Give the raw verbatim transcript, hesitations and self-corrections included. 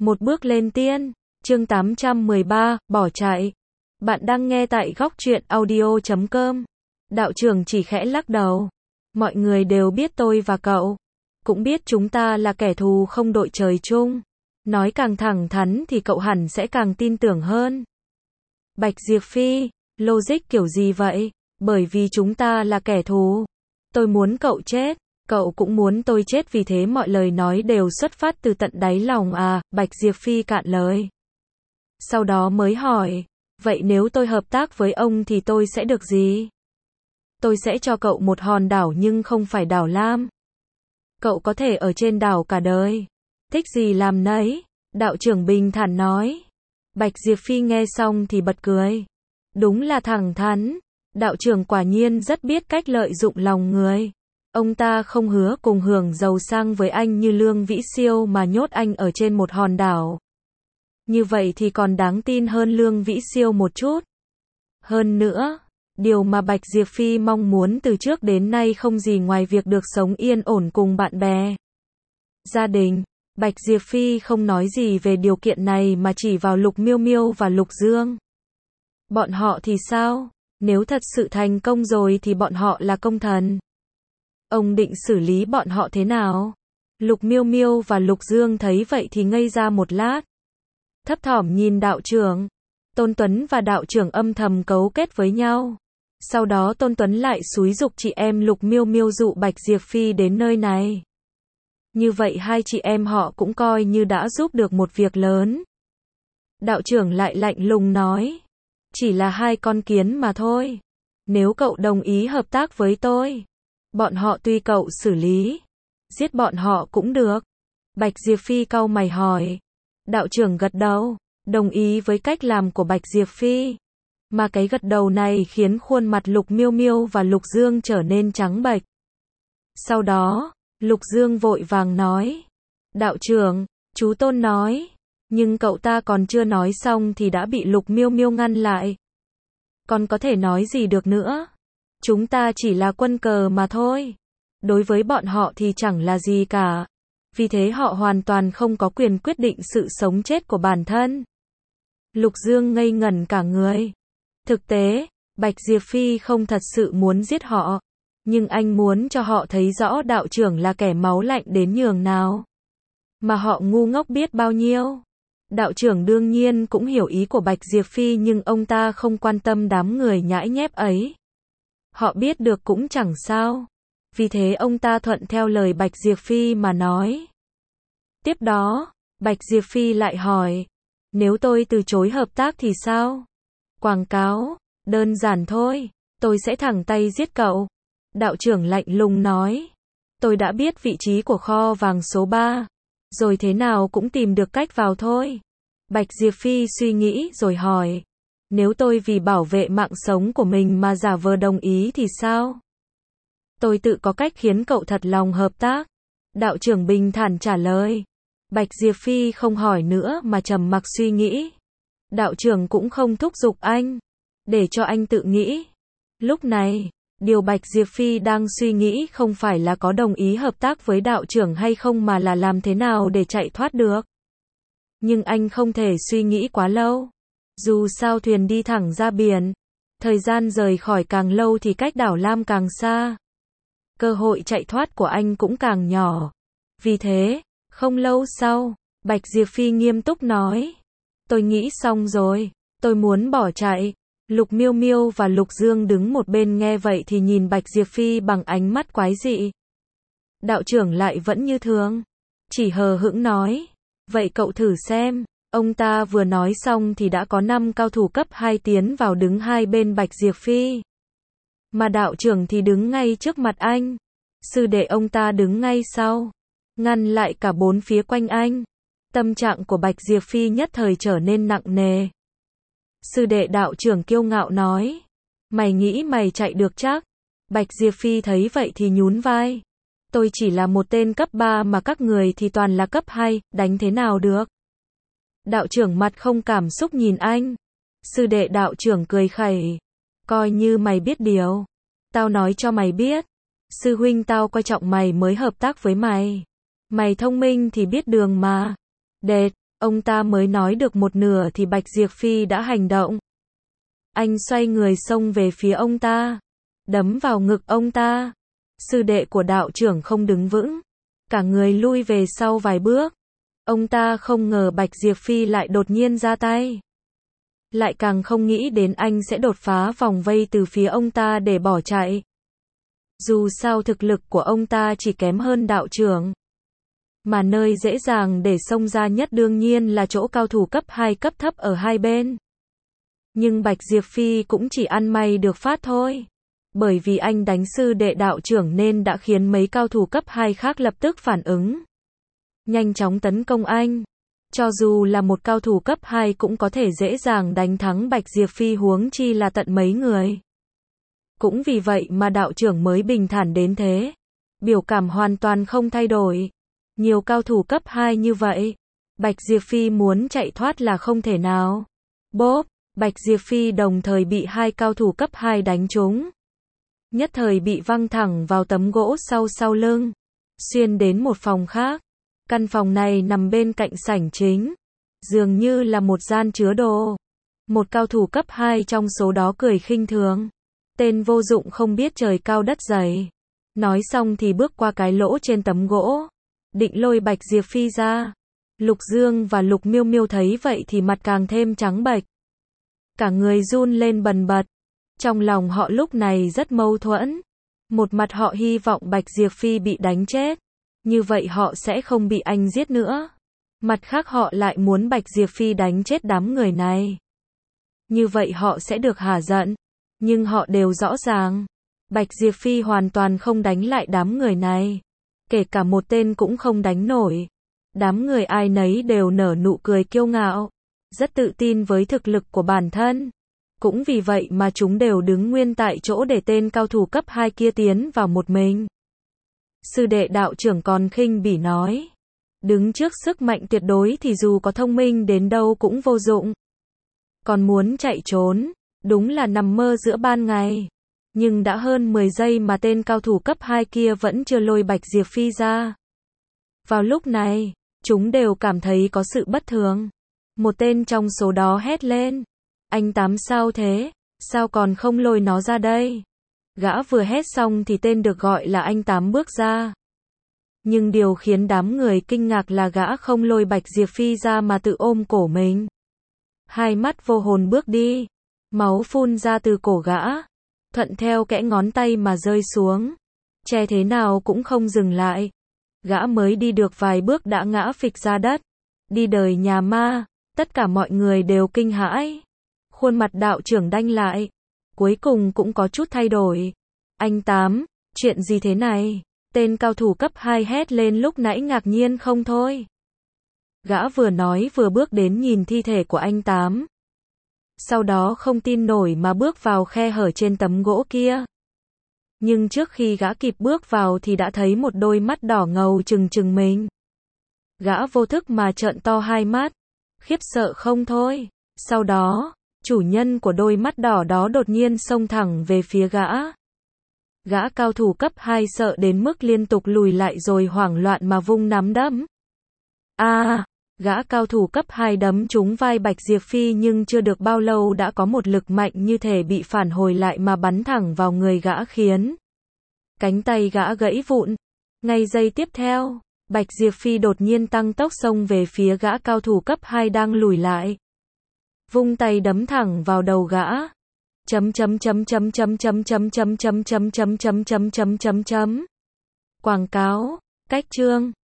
Một bước lên tiên, chương tám trăm mười ba, bỏ chạy. Bạn đang nghe tại góc truyện audio chấm com. Đạo trưởng chỉ khẽ lắc đầu. Mọi người đều biết tôi và cậu. Cũng biết chúng ta là kẻ thù không đội trời chung. Nói càng thẳng thắn thì cậu hẳn sẽ càng tin tưởng hơn. Bạch Diệp Phi, logic kiểu gì vậy? Bởi vì chúng ta là kẻ thù. Tôi muốn cậu chết. Cậu cũng muốn tôi chết, vì thế mọi lời nói đều xuất phát từ tận đáy lòng à, Bạch Diệp Phi cạn lời. Sau đó mới hỏi, vậy nếu tôi hợp tác với ông thì tôi sẽ được gì? Tôi sẽ cho cậu một hòn đảo nhưng không phải đảo Lam. Cậu có thể ở trên đảo cả đời. Thích gì làm nấy, đạo trưởng bình thản nói. Bạch Diệp Phi nghe xong thì bật cười. Đúng là thẳng thắn, đạo trưởng quả nhiên rất biết cách lợi dụng lòng người. Ông ta không hứa cùng hưởng giàu sang với anh như Lương Vĩ Siêu mà nhốt anh ở trên một hòn đảo. Như vậy thì còn đáng tin hơn Lương Vĩ Siêu một chút. Hơn nữa, điều mà Bạch Diệp Phi mong muốn từ trước đến nay không gì ngoài việc được sống yên ổn cùng bạn bè, gia đình. Bạch Diệp Phi không nói gì về điều kiện này mà chỉ vào Lục Miêu Miêu và Lục Dương. Bọn họ thì sao? Nếu thật sự thành công rồi thì bọn họ là công thần. Ông định xử lý bọn họ thế nào? Lục Miêu Miêu và Lục Dương thấy vậy thì ngây ra một lát. Thấp thỏm nhìn đạo trưởng. Tôn Tuấn và đạo trưởng âm thầm cấu kết với nhau. Sau đó Tôn Tuấn lại xúi giục chị em Lục Miêu Miêu dụ Bạch Diệp Phi đến nơi này. Như vậy hai chị em họ cũng coi như đã giúp được một việc lớn. Đạo trưởng lại lạnh lùng nói. Chỉ là hai con kiến mà thôi. Nếu cậu đồng ý hợp tác với tôi, bọn họ tùy cậu xử lý. Giết bọn họ cũng được. Bạch Diệp Phi cau mày hỏi. Đạo trưởng gật đầu, đồng ý với cách làm của Bạch Diệp Phi. Mà cái gật đầu này khiến khuôn mặt Lục Miêu Miêu và Lục Dương trở nên trắng bệch. Sau đó, Lục Dương vội vàng nói. Đạo trưởng, chú Tôn nói. Nhưng cậu ta còn chưa nói xong thì đã bị Lục Miêu Miêu ngăn lại. Còn có thể nói gì được nữa? Chúng ta chỉ là quân cờ mà thôi. Đối với bọn họ thì chẳng là gì cả. Vì thế họ hoàn toàn không có quyền quyết định sự sống chết của bản thân. Lục Dương ngây ngẩn cả người. Thực tế, Bạch Diệp Phi không thật sự muốn giết họ. Nhưng anh muốn cho họ thấy rõ đạo trưởng là kẻ máu lạnh đến nhường nào. Mà họ ngu ngốc biết bao nhiêu. Đạo trưởng đương nhiên cũng hiểu ý của Bạch Diệp Phi, nhưng ông ta không quan tâm đám người nhãi nhép ấy. Họ biết được cũng chẳng sao. Vì thế ông ta thuận theo lời Bạch Diệp Phi mà nói. Tiếp đó, Bạch Diệp Phi lại hỏi. Nếu tôi từ chối hợp tác thì sao? Quảng cáo, đơn giản thôi. Tôi sẽ thẳng tay giết cậu. Đạo trưởng lạnh lùng nói. Tôi đã biết vị trí của kho vàng số ba. Rồi thế nào cũng tìm được cách vào thôi. Bạch Diệp Phi suy nghĩ rồi hỏi. Nếu tôi vì bảo vệ mạng sống của mình mà giả vờ đồng ý thì sao? Tôi tự có cách khiến cậu thật lòng hợp tác. Đạo trưởng bình thản trả lời. Bạch Diệp Phi không hỏi nữa mà trầm mặc suy nghĩ. Đạo trưởng cũng không thúc giục anh. Để cho anh tự nghĩ. Lúc này, điều Bạch Diệp Phi đang suy nghĩ không phải là có đồng ý hợp tác với đạo trưởng hay không, mà là làm thế nào để chạy thoát được. Nhưng anh không thể suy nghĩ quá lâu. Dù sao thuyền đi thẳng ra biển. Thời gian rời khỏi càng lâu thì cách đảo Lam càng xa. Cơ hội chạy thoát của anh cũng càng nhỏ. Vì thế, không lâu sau, Bạch Diệp Phi nghiêm túc nói. Tôi nghĩ xong rồi, tôi muốn bỏ chạy. Lục Miêu Miêu và Lục Dương đứng một bên nghe vậy thì nhìn Bạch Diệp Phi bằng ánh mắt quái dị. Đạo trưởng lại vẫn như thường. Chỉ hờ hững nói. Vậy cậu thử xem. Ông ta vừa nói xong thì đã có năm cao thủ cấp hai tiến vào đứng hai bên Bạch Diệp Phi. Mà đạo trưởng thì đứng ngay trước mặt anh. Sư đệ ông ta đứng ngay sau. Ngăn lại cả bốn phía quanh anh. Tâm trạng của Bạch Diệp Phi nhất thời trở nên nặng nề. Sư đệ, đạo trưởng kiêu ngạo nói. Mày nghĩ mày chạy được chắc? Bạch Diệp Phi thấy vậy thì nhún vai. Tôi chỉ là một tên cấp ba mà các người thì toàn là cấp hai, đánh thế nào được? Đạo trưởng mặt không cảm xúc nhìn anh. Sư đệ, đạo trưởng cười khẩy. Coi như mày biết điều. Tao nói cho mày biết. Sư huynh tao coi trọng mày mới hợp tác với mày. Mày thông minh thì biết đường mà. Đệt, Ông ta mới nói được một nửa thì Bạch Diệp Phi đã hành động. Anh xoay người xông về phía ông ta, đấm vào ngực ông ta. Sư đệ của đạo trưởng không đứng vững, cả người lui về sau vài bước. Ông ta không ngờ Bạch Diệp Phi lại đột nhiên ra tay. Lại càng không nghĩ đến anh sẽ đột phá vòng vây từ phía ông ta để bỏ chạy. Dù sao thực lực của ông ta chỉ kém hơn đạo trưởng. Mà nơi dễ dàng để xông ra nhất đương nhiên là chỗ cao thủ cấp hai cấp thấp ở hai bên. Nhưng Bạch Diệp Phi cũng chỉ ăn may được phát thôi. Bởi vì anh đánh sư đệ đạo trưởng nên đã khiến mấy cao thủ cấp hai khác lập tức phản ứng. Nhanh chóng tấn công anh. Cho dù là một cao thủ cấp hai cũng có thể dễ dàng đánh thắng Bạch Diệp Phi huống chi là tận mấy người. Cũng vì vậy mà đạo trưởng mới bình thản đến thế. Biểu cảm hoàn toàn không thay đổi. Nhiều cao thủ cấp hai như vậy. Bạch Diệp Phi muốn chạy thoát là không thể nào. Bốp, Bạch Diệp Phi đồng thời bị hai cao thủ cấp hai đánh trúng. Nhất thời bị văng thẳng vào tấm gỗ sau sau lưng. Xuyên đến một phòng khác. Căn phòng này nằm bên cạnh sảnh chính. Dường như là một gian chứa đồ. Một cao thủ cấp hai trong số đó cười khinh thường. Tên vô dụng không biết trời cao đất dày. Nói xong thì bước qua cái lỗ trên tấm gỗ. Định lôi Bạch Diệp Phi ra. Lục Dương và Lục Miêu Miêu thấy vậy thì mặt càng thêm trắng bệch. Cả người run lên bần bật. Trong lòng họ lúc này rất mâu thuẫn. Một mặt họ hy vọng Bạch Diệp Phi bị đánh chết. Như vậy họ sẽ không bị anh giết nữa. Mặt khác họ lại muốn Bạch Diệp Phi đánh chết đám người này. Như vậy họ sẽ được hả giận. Nhưng họ đều rõ ràng. Bạch Diệp Phi hoàn toàn không đánh lại đám người này. Kể cả một tên cũng không đánh nổi. Đám người ai nấy đều nở nụ cười kiêu ngạo. Rất tự tin với thực lực của bản thân. Cũng vì vậy mà chúng đều đứng nguyên tại chỗ để tên cao thủ cấp hai kia tiến vào một mình. Sư đệ đạo trưởng còn khinh bỉ nói. Đứng trước sức mạnh tuyệt đối thì dù có thông minh đến đâu cũng vô dụng. Còn muốn chạy trốn, đúng là nằm mơ giữa ban ngày. Nhưng đã hơn mười giây mà tên cao thủ cấp hai kia vẫn chưa lôi Bạch Diệp Phi ra. Vào lúc này, chúng đều cảm thấy có sự bất thường. Một tên trong số đó hét lên. Anh Tám sao thế? Sao còn không lôi nó ra đây? Gã vừa hét xong thì tên được gọi là anh Tám bước ra. Nhưng điều khiến đám người kinh ngạc là gã không lôi Bạch Diệp Phi ra mà tự ôm cổ mình. Hai mắt vô hồn bước đi. Máu phun ra từ cổ gã. Thuận theo kẽ ngón tay mà rơi xuống. Che thế nào cũng không dừng lại. Gã mới đi được vài bước đã ngã phịch ra đất. Đi đời nhà ma. Tất cả mọi người đều kinh hãi. Khuôn mặt đạo trưởng đanh lại. Cuối cùng cũng có chút thay đổi. Anh Tám, chuyện gì thế này? Tên cao thủ cấp hai hét lên lúc nãy ngạc nhiên không thôi. Gã vừa nói vừa bước đến nhìn thi thể của anh Tám. Sau đó không tin nổi mà bước vào khe hở trên tấm gỗ kia. Nhưng trước khi gã kịp bước vào thì đã thấy một đôi mắt đỏ ngầu trừng trừng mình. Gã vô thức mà trợn to hai mắt. Khiếp sợ không thôi. Sau đó, chủ nhân của đôi mắt đỏ đó đột nhiên xông thẳng về phía gã. Gã cao thủ cấp hai sợ đến mức liên tục lùi lại rồi hoảng loạn mà vung nắm đấm. A, à, gã cao thủ cấp hai đấm trúng vai Bạch Diệp Phi nhưng chưa được bao lâu đã có một lực mạnh như thể bị phản hồi lại mà bắn thẳng vào người gã khiến cánh tay gã gãy vụn. Ngay giây tiếp theo, Bạch Diệp Phi đột nhiên tăng tốc xông về phía gã cao thủ cấp hai đang lùi lại. Vung tay đấm thẳng vào đầu gã. Chấm chấm chấm chấm chấm chấm chấm chấm chấm chấm chấm chấm chấm chấm chấm chấm. Quảng cáo, cách chương